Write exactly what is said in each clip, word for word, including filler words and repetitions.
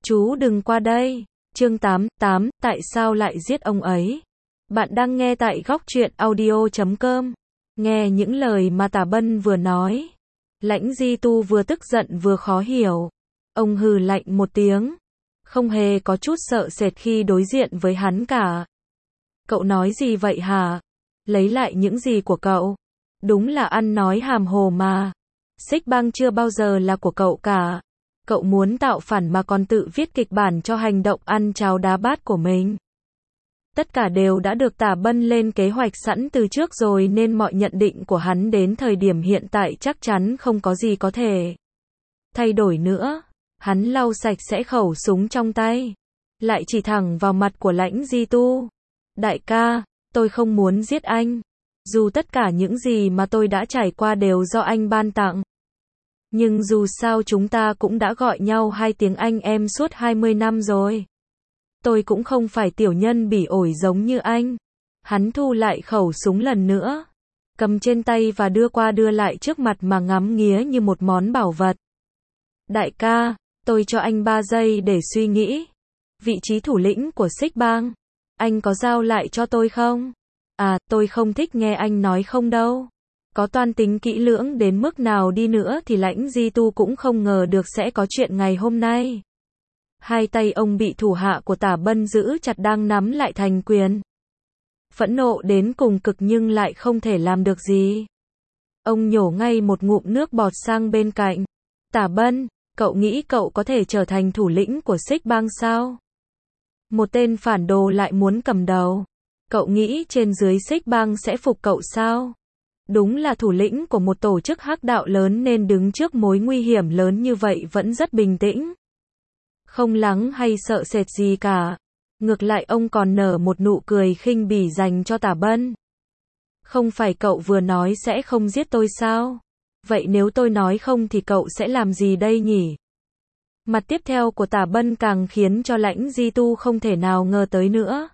Chú đừng qua đây. Chương tám, tám, tại sao lại giết ông ấy? Bạn đang nghe tại góc truyện audio chấm com. Nghe những lời mà Tả Bân vừa nói, Lãnh Di Tu vừa tức giận vừa khó hiểu. Ông hừ lạnh một tiếng, không hề có chút sợ sệt khi đối diện với hắn cả. Cậu nói gì vậy hả? Lấy lại những gì của cậu? Đúng là ăn nói hàm hồ mà. Xích Bang chưa bao giờ là của cậu cả. Cậu muốn tạo phản mà còn tự viết kịch bản cho hành động ăn cháo đá bát của mình. Tất cả đều đã được Tả Bân lên kế hoạch sẵn từ trước rồi nên mọi nhận định của hắn đến thời điểm hiện tại chắc chắn không có gì có thể thay đổi nữa. Hắn lau sạch sẽ khẩu súng trong tay, lại chỉ thẳng vào mặt của Lãnh Di Tu. Đại ca, tôi không muốn giết anh. Dù tất cả những gì mà tôi đã trải qua đều do anh ban tặng. Nhưng dù sao chúng ta cũng đã gọi nhau hai tiếng anh em suốt hai mươi năm rồi. Tôi cũng không phải tiểu nhân bỉ ổi giống như anh. Hắn thu lại khẩu súng lần nữa, cầm trên tay và đưa qua đưa lại trước mặt mà ngắm nghía như một món bảo vật. Đại ca, tôi cho anh ba giây để suy nghĩ. Vị trí thủ lĩnh của Xích Bang, anh có giao lại cho tôi không? À, tôi không thích nghe anh nói không đâu. Có toan tính kỹ lưỡng đến mức nào đi nữa thì Lãnh Di Tu cũng không ngờ được sẽ có chuyện ngày hôm nay. Hai tay ông bị thủ hạ của Tả Bân giữ chặt đang nắm lại thành quyền. Phẫn nộ đến cùng cực nhưng lại không thể làm được gì. Ông nhổ ngay một ngụm nước bọt sang bên cạnh. Tả Bân, cậu nghĩ cậu có thể trở thành thủ lĩnh của Xích Bang sao? Một tên phản đồ lại muốn cầm đầu. Cậu nghĩ trên dưới Xích Bang sẽ phục cậu sao? Đúng là thủ lĩnh của một tổ chức hắc đạo lớn nên đứng trước mối nguy hiểm lớn như vậy vẫn rất bình tĩnh. Không lắng hay sợ sệt gì cả. Ngược lại ông còn nở một nụ cười khinh bỉ dành cho Tả Bân. Không phải cậu vừa nói sẽ không giết tôi sao? Vậy nếu tôi nói không thì cậu sẽ làm gì đây nhỉ? Mặt tiếp theo của Tả Bân càng khiến cho Lãnh Di Tu không thể nào ngờ tới nữa.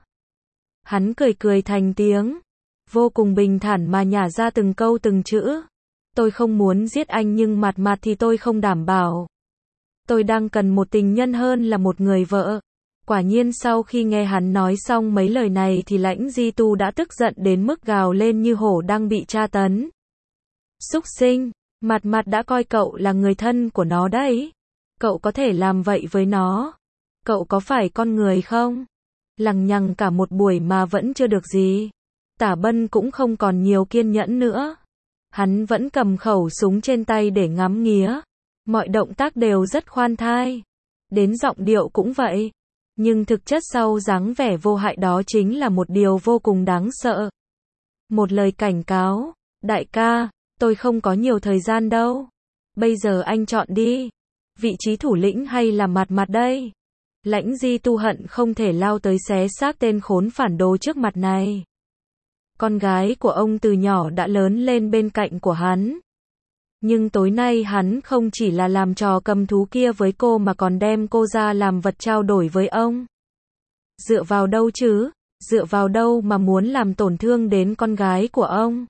Hắn cười cười thành tiếng, vô cùng bình thản mà nhả ra từng câu từng chữ. Tôi không muốn giết anh nhưng mặt mặt thì tôi không đảm bảo. Tôi đang cần một tình nhân hơn là một người vợ. Quả nhiên sau khi nghe hắn nói xong mấy lời này thì Lãnh Di Tu đã tức giận đến mức gào lên như hổ đang bị tra tấn. Súc sinh, mặt mặt đã coi cậu là người thân của nó đấy. Cậu có thể làm vậy với nó? Cậu có phải con người không? Lằng nhằng cả một buổi mà vẫn chưa được gì. Tả Bân cũng không còn nhiều kiên nhẫn nữa. Hắn vẫn cầm khẩu súng trên tay để ngắm nghía. Mọi động tác đều rất khoan thai. Đến giọng điệu cũng vậy. Nhưng thực chất sau dáng vẻ vô hại đó chính là một điều vô cùng đáng sợ. Một lời cảnh cáo. Đại ca, tôi không có nhiều thời gian đâu. Bây giờ anh chọn đi. Vị trí thủ lĩnh hay là mặt mặt đây? Lãnh Di Tu hận không thể lao tới xé xác tên khốn phản đồ trước mặt này. Con gái của ông từ nhỏ đã lớn lên bên cạnh của hắn. Nhưng tối nay hắn không chỉ là làm trò cầm thú kia với cô mà còn đem cô ra làm vật trao đổi với ông. Dựa vào đâu chứ? Dựa vào đâu mà muốn làm tổn thương đến con gái của ông?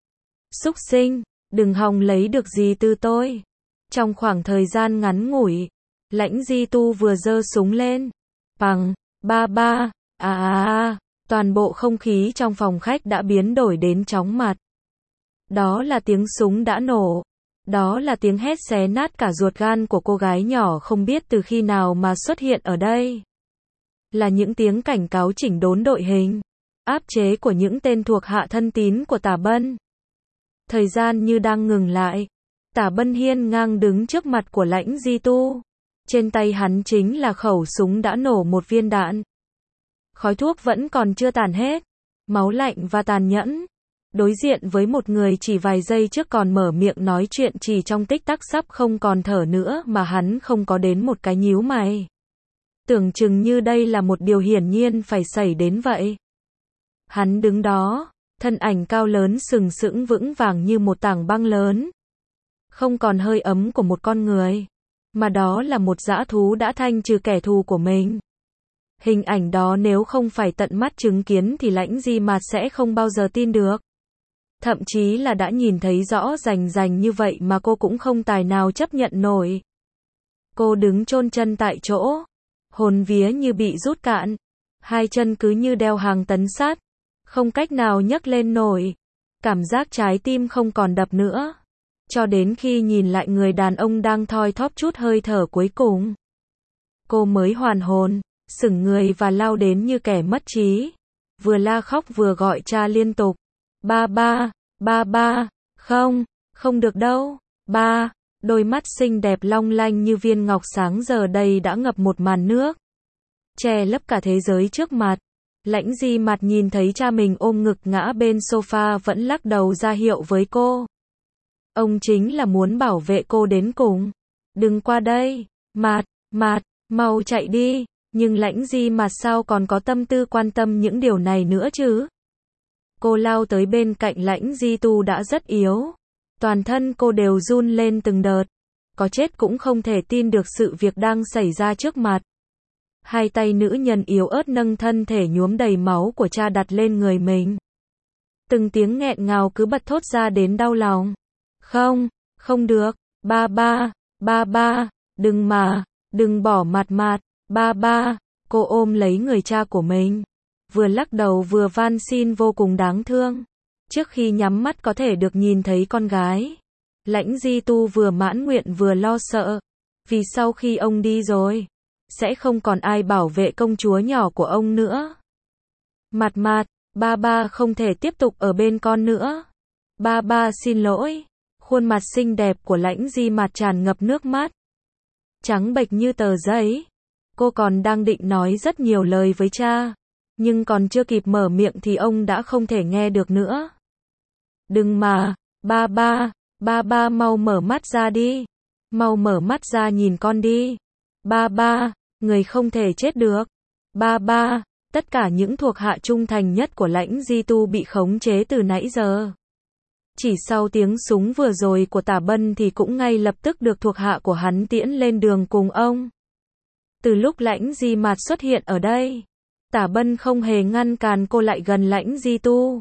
Súc sinh, đừng hòng lấy được gì từ tôi. Trong khoảng thời gian ngắn ngủi, Lãnh Di Tu vừa giơ súng lên. Bằng, ba ba, à à à, toàn bộ không khí trong phòng khách đã biến đổi đến chóng mặt. Đó là tiếng súng đã nổ. Đó là tiếng hét xé nát cả ruột gan của cô gái nhỏ không biết từ khi nào mà xuất hiện ở đây. Là những tiếng cảnh cáo chỉnh đốn đội hình, áp chế của những tên thuộc hạ thân tín của Tả Bân. Thời gian như đang ngừng lại. Tả Bân hiên ngang đứng trước mặt của Lãnh Di Tu. Trên tay hắn chính là khẩu súng đã nổ một viên đạn. Khói thuốc vẫn còn chưa tàn hết. Máu lạnh và tàn nhẫn. Đối diện với một người chỉ vài giây trước còn mở miệng nói chuyện chỉ trong tích tắc sắp không còn thở nữa mà hắn không có đến một cái nhíu mày. Tưởng chừng như đây là một điều hiển nhiên phải xảy đến vậy. Hắn đứng đó, thân ảnh cao lớn sừng sững vững vàng như một tảng băng lớn. Không còn hơi ấm của một con người, mà đó là một dã thú đã thanh trừ kẻ thù của mình. Hình ảnh đó nếu không phải tận mắt chứng kiến thì Lãnh Di Mạt sẽ không bao giờ tin được. Thậm chí là đã nhìn thấy rõ rành rành như vậy mà cô cũng không tài nào chấp nhận nổi. Cô đứng chôn chân tại chỗ, hồn vía như bị rút cạn, hai chân cứ như đeo hàng tấn sắt, không cách nào nhấc lên nổi, cảm giác trái tim không còn đập nữa, cho đến khi nhìn lại người đàn ông đang thoi thóp chút hơi thở cuối cùng. Cô mới hoàn hồn, sững người và lao đến như kẻ mất trí, vừa la khóc vừa gọi cha liên tục. Ba ba, ba ba, không, không được đâu, ba. Đôi mắt xinh đẹp long lanh như viên ngọc sáng giờ đây đã ngập một màn nước, che lấp cả thế giới trước mặt. Lãnh Di Mạt nhìn thấy cha mình ôm ngực ngã bên sofa vẫn lắc đầu ra hiệu với cô. Ông chính là muốn bảo vệ cô đến cùng. Đừng qua đây, Mạt, Mạt, mau chạy đi. Nhưng Lãnh Di Mạt sao còn có tâm tư quan tâm những điều này nữa chứ? Cô lao tới bên cạnh Lãnh Di Tu đã rất yếu. Toàn thân cô đều run lên từng đợt. Có chết cũng không thể tin được sự việc đang xảy ra trước mặt. Hai tay nữ nhân yếu ớt nâng thân thể nhuốm đầy máu của cha đặt lên người mình. Từng tiếng nghẹn ngào cứ bật thốt ra đến đau lòng. Không, không được, ba ba, ba ba, đừng mà, đừng bỏ Mạt Mạt, ba ba. Cô ôm lấy người cha của mình, vừa lắc đầu vừa van xin vô cùng đáng thương. Trước khi nhắm mắt có thể được nhìn thấy con gái, Lãnh Di Tu vừa mãn nguyện vừa lo sợ, vì sau khi ông đi rồi, sẽ không còn ai bảo vệ công chúa nhỏ của ông nữa. Mạt Mạt, ba ba không thể tiếp tục ở bên con nữa. Ba ba xin lỗi. Khuôn mặt xinh đẹp của Lãnh Di Mạt tràn ngập nước mắt, trắng bệch như tờ giấy. Cô còn đang định nói rất nhiều lời với cha, nhưng còn chưa kịp mở miệng thì ông đã không thể nghe được nữa. Đừng mà, ba ba, ba ba mau mở mắt ra đi. Mau mở mắt ra nhìn con đi. Ba ba, người không thể chết được. Ba ba, tất cả những thuộc hạ trung thành nhất của Lãnh Di Tu bị khống chế từ nãy giờ. Chỉ sau tiếng súng vừa rồi của Tả Bân thì cũng ngay lập tức được thuộc hạ của hắn tiễn lên đường cùng ông. Từ lúc Lãnh Di Mạt xuất hiện ở đây, Tả Bân không hề ngăn cản cô lại gần Lãnh Di Tu.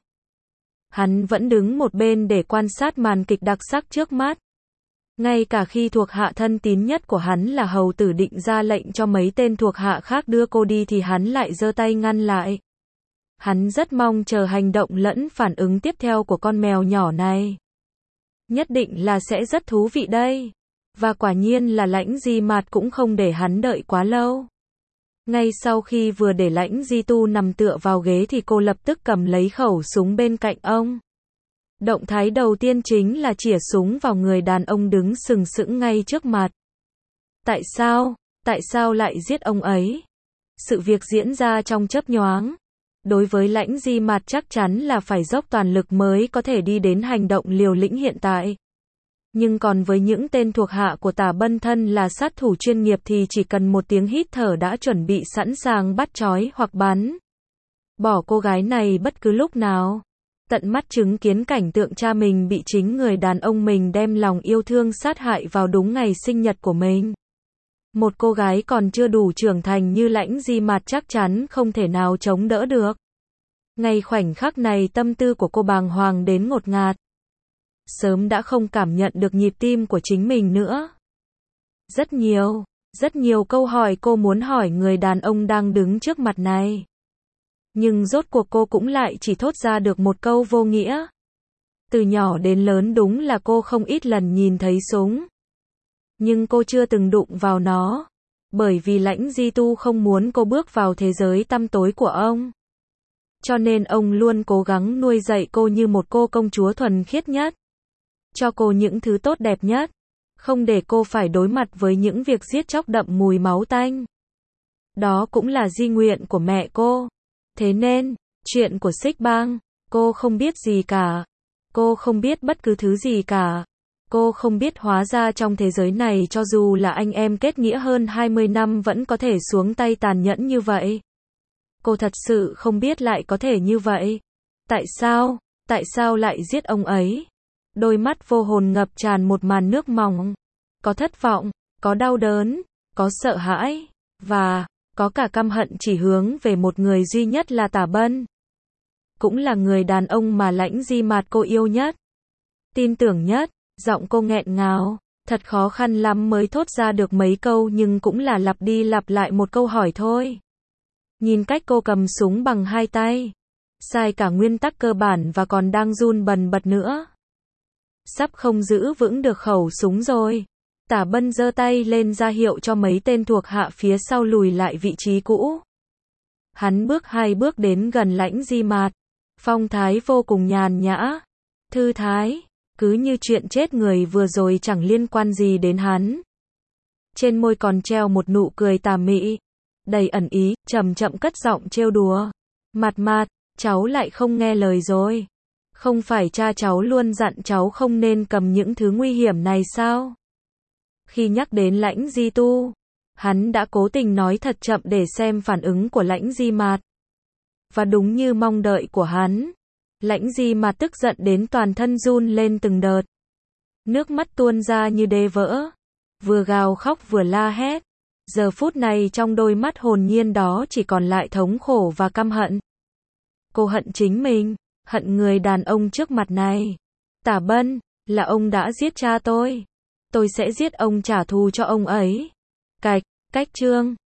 Hắn vẫn đứng một bên để quan sát màn kịch đặc sắc trước mắt. Ngay cả khi thuộc hạ thân tín nhất của hắn là hầu tử định ra lệnh cho mấy tên thuộc hạ khác đưa cô đi thì hắn lại giơ tay ngăn lại. Hắn rất mong chờ hành động lẫn phản ứng tiếp theo của con mèo nhỏ này. Nhất định là sẽ rất thú vị đây. Và quả nhiên là Lãnh Di Mạt cũng không để hắn đợi quá lâu. Ngay sau khi vừa để Lãnh Di Tu nằm tựa vào ghế thì cô lập tức cầm lấy khẩu súng bên cạnh ông. Động thái đầu tiên chính là chĩa súng vào người đàn ông đứng sừng sững ngay trước mặt. Tại sao? Tại sao lại giết ông ấy? Sự việc diễn ra trong chớp nhoáng. Đối với Lãnh Di Mạt chắc chắn là phải dốc toàn lực mới có thể đi đến hành động liều lĩnh hiện tại. Nhưng còn với những tên thuộc hạ của Tả Bân thân là sát thủ chuyên nghiệp thì chỉ cần một tiếng hít thở đã chuẩn bị sẵn sàng bắt trói hoặc bắn bỏ cô gái này bất cứ lúc nào. Tận mắt chứng kiến cảnh tượng cha mình bị chính người đàn ông mình đem lòng yêu thương sát hại vào đúng ngày sinh nhật của mình. Một cô gái còn chưa đủ trưởng thành như Lãnh Di Mạt chắc chắn không thể nào chống đỡ được. Ngay khoảnh khắc này tâm tư của cô bàng hoàng đến ngột ngạt. Sớm đã không cảm nhận được nhịp tim của chính mình nữa. Rất nhiều, rất nhiều câu hỏi cô muốn hỏi người đàn ông đang đứng trước mặt này. Nhưng rốt cuộc cô cũng lại chỉ thốt ra được một câu vô nghĩa. Từ nhỏ đến lớn đúng là cô không ít lần nhìn thấy súng. Nhưng cô chưa từng đụng vào nó. Bởi vì Lãnh Di Tu không muốn cô bước vào thế giới tăm tối của ông. Cho nên ông luôn cố gắng nuôi dạy cô như một cô công chúa thuần khiết nhất. Cho cô những thứ tốt đẹp nhất. Không để cô phải đối mặt với những việc giết chóc đậm mùi máu tanh. Đó cũng là di nguyện của mẹ cô. Thế nên, chuyện của Xích Bang, cô không biết gì cả. Cô không biết bất cứ thứ gì cả. Cô không biết hóa ra trong thế giới này cho dù là anh em kết nghĩa hơn hai mươi năm vẫn có thể xuống tay tàn nhẫn như vậy. Cô thật sự không biết lại có thể như vậy. Tại sao? Tại sao lại giết ông ấy? Đôi mắt vô hồn ngập tràn một màn nước mỏng. Có thất vọng, có đau đớn, có sợ hãi, và có cả căm hận chỉ hướng về một người duy nhất là Tả Bân. Cũng là người đàn ông mà Lãnh Di Mạt cô yêu nhất. Tin tưởng nhất, giọng cô nghẹn ngào. Thật khó khăn lắm mới thốt ra được mấy câu nhưng cũng là lặp đi lặp lại một câu hỏi thôi. Nhìn cách cô cầm súng bằng hai tay. Sai cả nguyên tắc cơ bản và còn đang run bần bật nữa. Sắp không giữ vững được khẩu súng rồi. Tả Bân giơ tay lên ra hiệu cho mấy tên thuộc hạ phía sau lùi lại vị trí cũ. Hắn bước hai bước đến gần Lãnh Di Mạt. Phong thái vô cùng nhàn nhã. Thư thái. Cứ như chuyện chết người vừa rồi chẳng liên quan gì đến hắn. Trên môi còn treo một nụ cười tà mị. Đầy ẩn ý, chậm chậm cất giọng trêu đùa. Mạt Mạt, cháu lại không nghe lời rồi. Không phải cha cháu luôn dặn cháu không nên cầm những thứ nguy hiểm này sao? Khi nhắc đến Lãnh Di Tu, hắn đã cố tình nói thật chậm để xem phản ứng của Lãnh Di Mạt. Và đúng như mong đợi của hắn, Lãnh Di Mạt tức giận đến toàn thân run lên từng đợt. Nước mắt tuôn ra như đê vỡ. Vừa gào khóc vừa la hét. Giờ phút này trong đôi mắt hồn nhiên đó chỉ còn lại thống khổ và căm hận. Cô hận chính mình, hận người đàn ông trước mặt này. Tả Bân, là ông đã giết cha tôi. Tôi sẽ giết ông trả thù cho ông ấy. Cạch, cách chương.